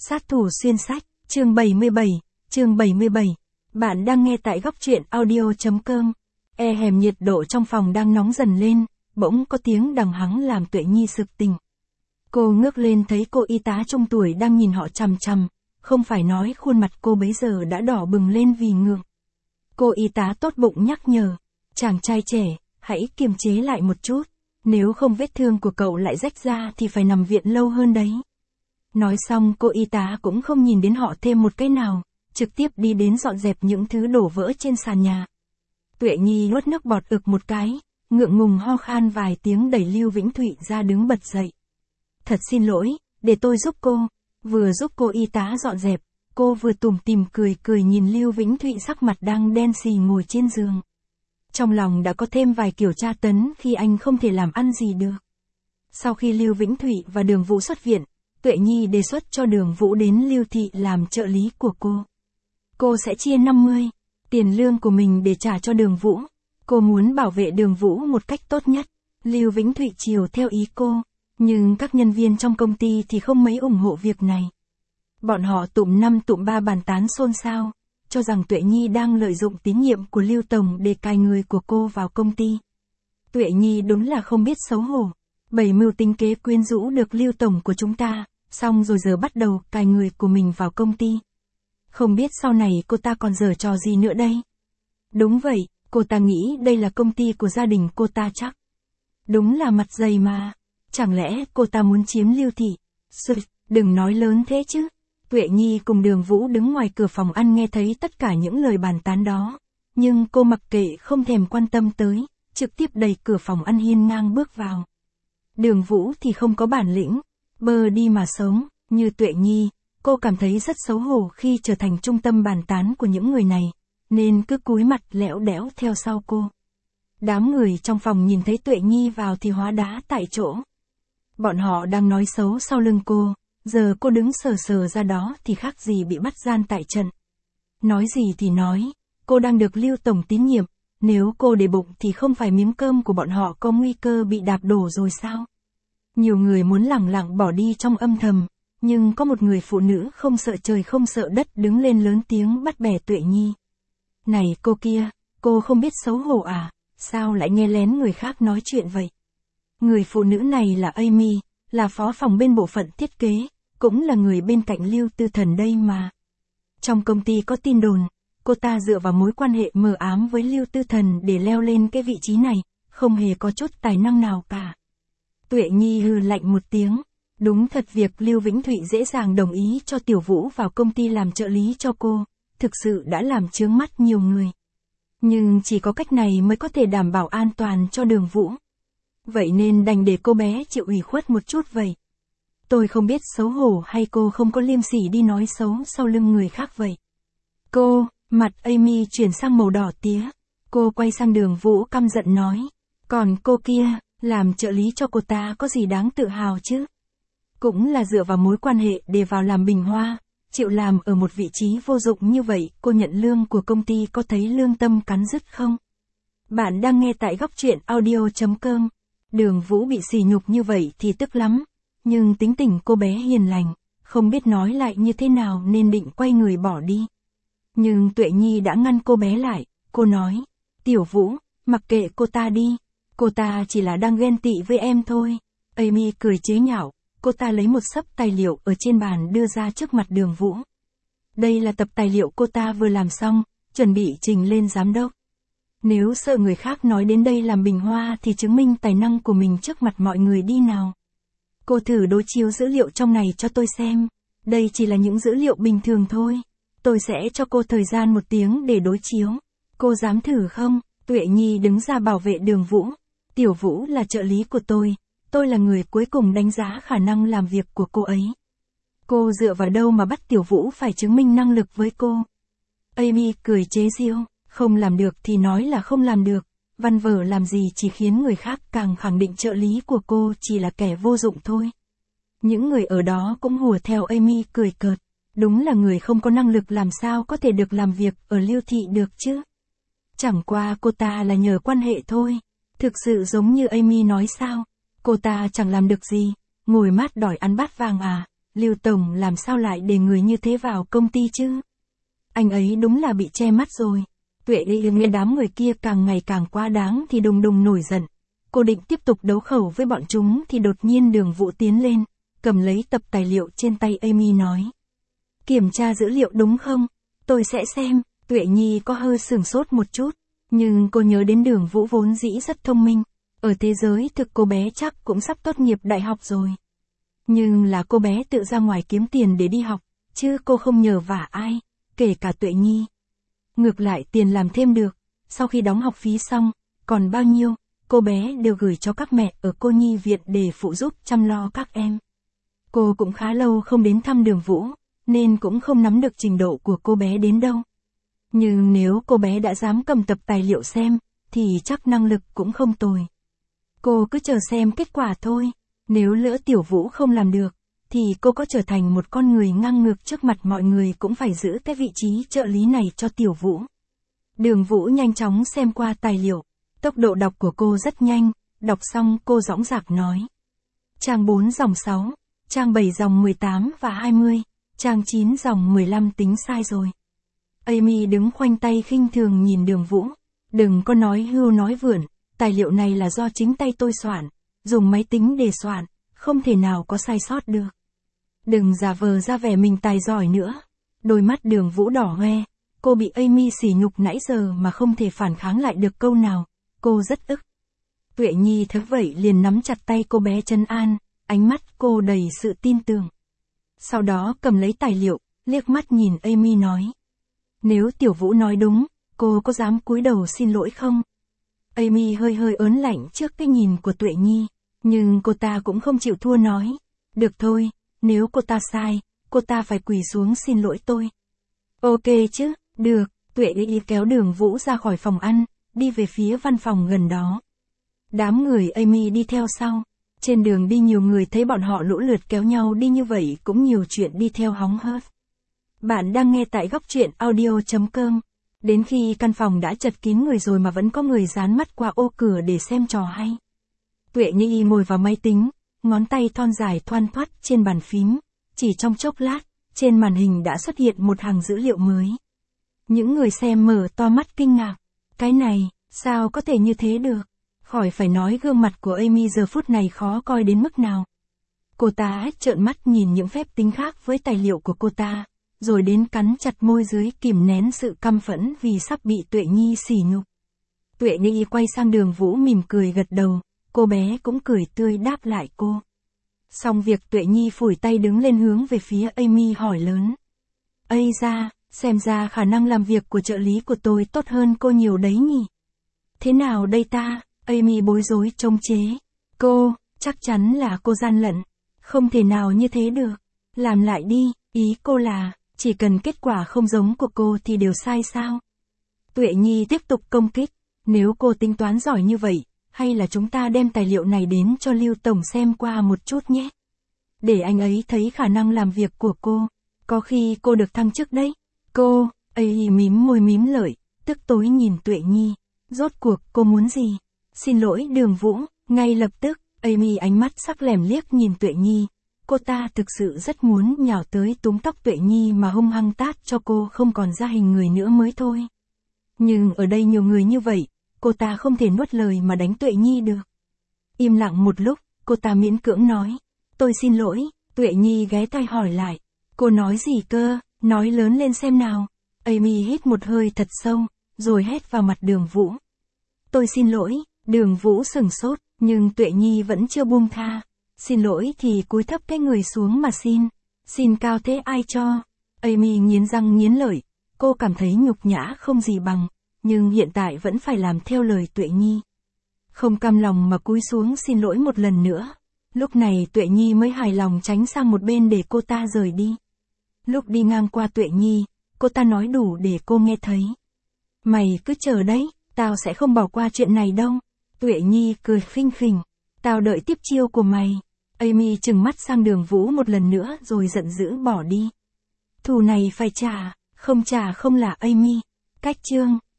Sát thủ xuyên sách, chương 77. Bạn đang nghe tại góc truyện audio.com. Nhiệt độ trong phòng đang nóng dần lên, bỗng có tiếng đằng hắng làm Tuệ Nhi sực tỉnh. Cô ngước lên thấy cô y tá trung tuổi đang nhìn họ chằm chằm, không phải nói khuôn mặt cô bấy giờ đã đỏ bừng lên vì ngượng. Cô y tá tốt bụng nhắc nhở, chàng trai trẻ, hãy kiềm chế lại một chút, nếu không vết thương của cậu lại rách ra thì phải nằm viện lâu hơn đấy. Nói xong cô y tá cũng không nhìn đến họ thêm một cái nào, trực tiếp đi đến dọn dẹp những thứ đổ vỡ trên sàn nhà. Tuệ Nhi nuốt nước bọt ực một cái, ngượng ngùng ho khan vài tiếng đẩy Lưu Vĩnh Thụy ra đứng bật dậy. Thật xin lỗi, để tôi giúp cô. Vừa giúp cô y tá dọn dẹp, cô vừa tủm tỉm cười nhìn Lưu Vĩnh Thụy sắc mặt đang đen xì ngồi trên giường. Trong lòng đã có thêm vài kiểu tra tấn khi anh không thể làm ăn gì được. Sau khi Lưu Vĩnh Thụy và Đường Vũ xuất viện, Tuệ Nhi đề xuất cho Đường Vũ đến Lưu Thị làm trợ lý của cô. Cô sẽ chia 50 tiền lương của mình để trả cho Đường Vũ. Cô muốn bảo vệ Đường Vũ một cách tốt nhất. Lưu Vĩnh Thụy chiều theo ý cô, nhưng các nhân viên trong công ty thì không mấy ủng hộ việc này. Bọn họ tụm 5 tụm 3 bàn tán xôn xao, cho rằng Tuệ Nhi đang lợi dụng tín nhiệm của Lưu Tổng để cài người của cô vào công ty. Tuệ Nhi đúng là không biết xấu hổ, bày mưu tính kế quyến rũ được Lưu Tổng của chúng ta, xong rồi giờ bắt đầu cài người của mình vào công ty. Không biết sau này cô ta còn giở trò gì nữa đây. Đúng vậy, cô ta nghĩ đây là công ty của gia đình cô ta chắc. Đúng là mặt dày mà. Chẳng lẽ cô ta muốn chiếm Lưu Thị? Đừng nói lớn thế chứ. Tuệ Nhi cùng Đường Vũ đứng ngoài cửa phòng ăn nghe thấy tất cả những lời bàn tán đó. Nhưng cô mặc kệ không thèm quan tâm tới, trực tiếp đẩy cửa phòng ăn hiên ngang bước vào. Đường Vũ thì không có bản lĩnh, bơ đi mà sống, như Tuệ Nhi, cô cảm thấy rất xấu hổ khi trở thành trung tâm bàn tán của những người này, nên cứ cúi mặt lẽo đẽo theo sau cô. Đám người trong phòng nhìn thấy Tuệ Nhi vào thì hóa đá tại chỗ. Bọn họ đang nói xấu sau lưng cô, giờ cô đứng sờ ra đó thì khác gì bị bắt gian tại trận. Nói gì thì nói, cô đang được Lưu Tổng tín nhiệm, nếu cô để bụng thì không phải miếng cơm của bọn họ có nguy cơ bị đạp đổ rồi sao? Nhiều người muốn lẳng lặng bỏ đi trong âm thầm, nhưng có một người phụ nữ không sợ trời không sợ đất đứng lên lớn tiếng bắt bẻ Tuệ Nhi. Này cô kia, cô không biết xấu hổ à, sao lại nghe lén người khác nói chuyện vậy? Người phụ nữ này là Amy, là phó phòng bên bộ phận thiết kế, cũng là người bên cạnh Lưu Tư Thần đây mà. Trong công ty có tin đồn, cô ta dựa vào mối quan hệ mờ ám với Lưu Tư Thần để leo lên cái vị trí này, không hề có chút tài năng nào cả. Tuệ Nhi hừ lạnh một tiếng, đúng thật việc Lưu Vĩnh Thụy dễ dàng đồng ý cho Tiểu Vũ vào công ty làm trợ lý cho cô, thực sự đã làm chướng mắt nhiều người. Nhưng chỉ có cách này mới có thể đảm bảo an toàn cho Đường Vũ. Vậy nên đành để cô bé chịu ủy khuất một chút vậy. Tôi không biết xấu hổ hay cô không có liêm sỉ đi nói xấu sau lưng người khác vậy. Cô, mặt Amy chuyển sang màu đỏ tía. Cô quay sang Đường Vũ căm giận nói. Còn cô kia, làm trợ lý cho cô ta có gì đáng tự hào chứ? Cũng là dựa vào mối quan hệ để vào làm bình hoa, chịu làm ở một vị trí vô dụng như vậy, cô nhận lương của công ty có thấy lương tâm cắn rứt không? Bạn đang nghe tại góc truyện audio.com. Đường Vũ bị sỉ nhục như vậy thì tức lắm, nhưng tính tình cô bé hiền lành, không biết nói lại như thế nào nên định quay người bỏ đi. Nhưng Tuệ Nhi đã ngăn cô bé lại, cô nói, Tiểu Vũ, mặc kệ cô ta đi, cô ta chỉ là đang ghen tị với em thôi. Amy cười chế nhạo, cô ta lấy một xấp tài liệu ở trên bàn đưa ra trước mặt Đường Vũ. Đây là tập tài liệu cô ta vừa làm xong, chuẩn bị trình lên giám đốc. Nếu sợ người khác nói đến đây làm bình hoa thì chứng minh tài năng của mình trước mặt mọi người đi nào. Cô thử đối chiếu dữ liệu trong này cho tôi xem. Đây chỉ là những dữ liệu bình thường thôi. Tôi sẽ cho cô thời gian 1 tiếng để đối chiếu. Cô dám thử không? Tuệ Nhi đứng ra bảo vệ Đường Vũ. Tiểu Vũ là trợ lý của tôi là người cuối cùng đánh giá khả năng làm việc của cô ấy. Cô dựa vào đâu mà bắt Tiểu Vũ phải chứng minh năng lực với cô? Amy cười chế giễu. Không làm được thì nói là không làm được, văn vở làm gì chỉ khiến người khác càng khẳng định trợ lý của cô chỉ là kẻ vô dụng thôi. Những người ở đó cũng hùa theo Amy cười cợt, đúng là người không có năng lực làm sao có thể được làm việc ở Lưu Thị được chứ. Chẳng qua cô ta là nhờ quan hệ thôi, thực sự giống như Amy nói sao, cô ta chẳng làm được gì, ngồi mát đòi ăn bát vàng à, Lưu Tổng làm sao lại để người như thế vào công ty chứ? Anh ấy đúng là bị che mắt rồi. Tuệ nghe đám người kia càng ngày càng quá đáng thì đùng đùng nổi giận. Cô định tiếp tục đấu khẩu với bọn chúng thì đột nhiên Đường Vũ tiến lên, cầm lấy tập tài liệu trên tay Amy nói. Kiểm tra dữ liệu đúng không? Tôi sẽ xem. Tuệ Nhi có hơi sửng sốt một chút, nhưng cô nhớ đến Đường Vũ vốn dĩ rất thông minh. Ở thế giới thực cô bé chắc cũng sắp tốt nghiệp đại học rồi. Nhưng là cô bé tự ra ngoài kiếm tiền để đi học, chứ cô không nhờ vả ai, kể cả Tuệ Nhi. Ngược lại tiền làm thêm được, sau khi đóng học phí xong, còn bao nhiêu, cô bé đều gửi cho các mẹ ở cô nhi viện để phụ giúp chăm lo các em. Cô cũng khá lâu không đến thăm Đường Vũ, nên cũng không nắm được trình độ của cô bé đến đâu. Nhưng nếu cô bé đã dám cầm tập tài liệu xem, thì chắc năng lực cũng không tồi. Cô cứ chờ xem kết quả thôi, nếu lỡ Tiểu Vũ không làm được, thì cô có trở thành một con người ngang ngược trước mặt mọi người cũng phải giữ cái vị trí trợ lý này cho Tiểu Vũ. Đường Vũ nhanh chóng xem qua tài liệu, tốc độ đọc của cô rất nhanh, đọc xong cô dõng dạc nói. Trang 4 dòng 6, trang 7 dòng 18 và 20, trang 9 dòng 15 tính sai rồi. Amy đứng khoanh tay khinh thường nhìn Đường Vũ. Đừng có nói hưu nói vượn, tài liệu này là do chính tay tôi soạn, dùng máy tính để soạn, không thể nào có sai sót được. Đừng giả vờ ra vẻ mình tài giỏi nữa. Đôi mắt Đường Vũ đỏ hoe, cô bị Amy sỉ nhục nãy giờ mà không thể phản kháng lại được câu nào, cô rất ức. Tuệ Nhi thấy vậy liền nắm chặt tay cô bé trấn an, ánh mắt cô đầy sự tin tưởng. Sau đó cầm lấy tài liệu, liếc mắt nhìn Amy nói. Nếu Tiểu Vũ nói đúng, cô có dám cúi đầu xin lỗi không? Amy hơi hơi ớn lạnh trước cái nhìn của Tuệ Nhi, nhưng cô ta cũng không chịu thua nói. Được thôi, nếu cô ta sai, cô ta phải quỳ xuống xin lỗi tôi. Ok chứ, được, Tuệ Nhi kéo Đường Vũ ra khỏi phòng ăn, đi về phía văn phòng gần đó. Đám người Amy đi theo sau. Trên đường đi nhiều người thấy bọn họ lũ lượt kéo nhau đi như vậy cũng nhiều chuyện đi theo hóng hớt. Bạn đang nghe tại góc truyện audio.com. Đến khi căn phòng đã chật kín người rồi mà vẫn có người dán mắt qua ô cửa để xem trò hay. Tuệ Nhi ngồi vào máy tính, ngón tay thon dài thoăn thoắt trên bàn phím. Chỉ trong chốc lát, trên màn hình đã xuất hiện một hàng dữ liệu mới. Những người xem mở to mắt kinh ngạc. Cái này, sao có thể như thế được? Khỏi phải nói gương mặt của Amy giờ phút này khó coi đến mức nào. Cô ta trợn mắt nhìn những phép tính khác với tài liệu của cô ta, rồi đến cắn chặt môi dưới kìm nén sự căm phẫn vì sắp bị Tuệ Nhi sỉ nhục. Tuệ Nhi quay sang Đường Vũ mỉm cười gật đầu, cô bé cũng cười tươi đáp lại cô. Xong việc Tuệ Nhi phủi tay đứng lên hướng về phía Amy hỏi lớn. Ây da, xem ra khả năng làm việc của trợ lý của tôi tốt hơn cô nhiều đấy nhỉ? Thế nào đây ta? Amy bối rối trông chế. Cô, chắc chắn là cô gian lận. Không thể nào như thế được. Làm lại đi, ý cô là, chỉ cần kết quả không giống của cô thì đều sai sao? Tuệ Nhi tiếp tục công kích. Nếu cô tính toán giỏi như vậy, hay là chúng ta đem tài liệu này đến cho Lưu Tổng xem qua một chút nhé? Để anh ấy thấy khả năng làm việc của cô. Có khi cô được thăng chức đấy. Cô, ấy mím môi mím lợi, tức tối nhìn Tuệ Nhi. Rốt cuộc cô muốn gì? Xin lỗi Đường Vũ, ngay lập tức, Amy ánh mắt sắc lẻm liếc nhìn Tuệ Nhi. Cô ta thực sự rất muốn nhào tới túm tóc Tuệ Nhi mà hung hăng tát cho cô không còn ra hình người nữa mới thôi. Nhưng ở đây nhiều người như vậy, cô ta không thể nuốt lời mà đánh Tuệ Nhi được. Im lặng một lúc, cô ta miễn cưỡng nói. Tôi xin lỗi, Tuệ Nhi ghé tai hỏi lại. Cô nói gì cơ, nói lớn lên xem nào. Amy hít một hơi thật sâu, rồi hét vào mặt Đường Vũ. Tôi xin lỗi. Đường Vũ sửng sốt, nhưng Tuệ Nhi vẫn chưa buông tha. Xin lỗi thì cúi thấp cái người xuống mà xin. Xin cao thế ai cho? Amy nghiến răng nghiến lợi, cô cảm thấy nhục nhã không gì bằng, nhưng hiện tại vẫn phải làm theo lời Tuệ Nhi. Không cam lòng mà cúi xuống xin lỗi một lần nữa. Lúc này Tuệ Nhi mới hài lòng tránh sang một bên để cô ta rời đi. Lúc đi ngang qua Tuệ Nhi, cô ta nói đủ để cô nghe thấy. Mày cứ chờ đấy, tao sẽ không bỏ qua chuyện này đâu. Tuệ Nhi cười khinh khỉnh. Tao đợi tiếp chiêu của mày. Amy trừng mắt sang Đường Vũ một lần nữa rồi giận dữ bỏ đi. Thù này phải trả, không trả không là Amy. Cách chương.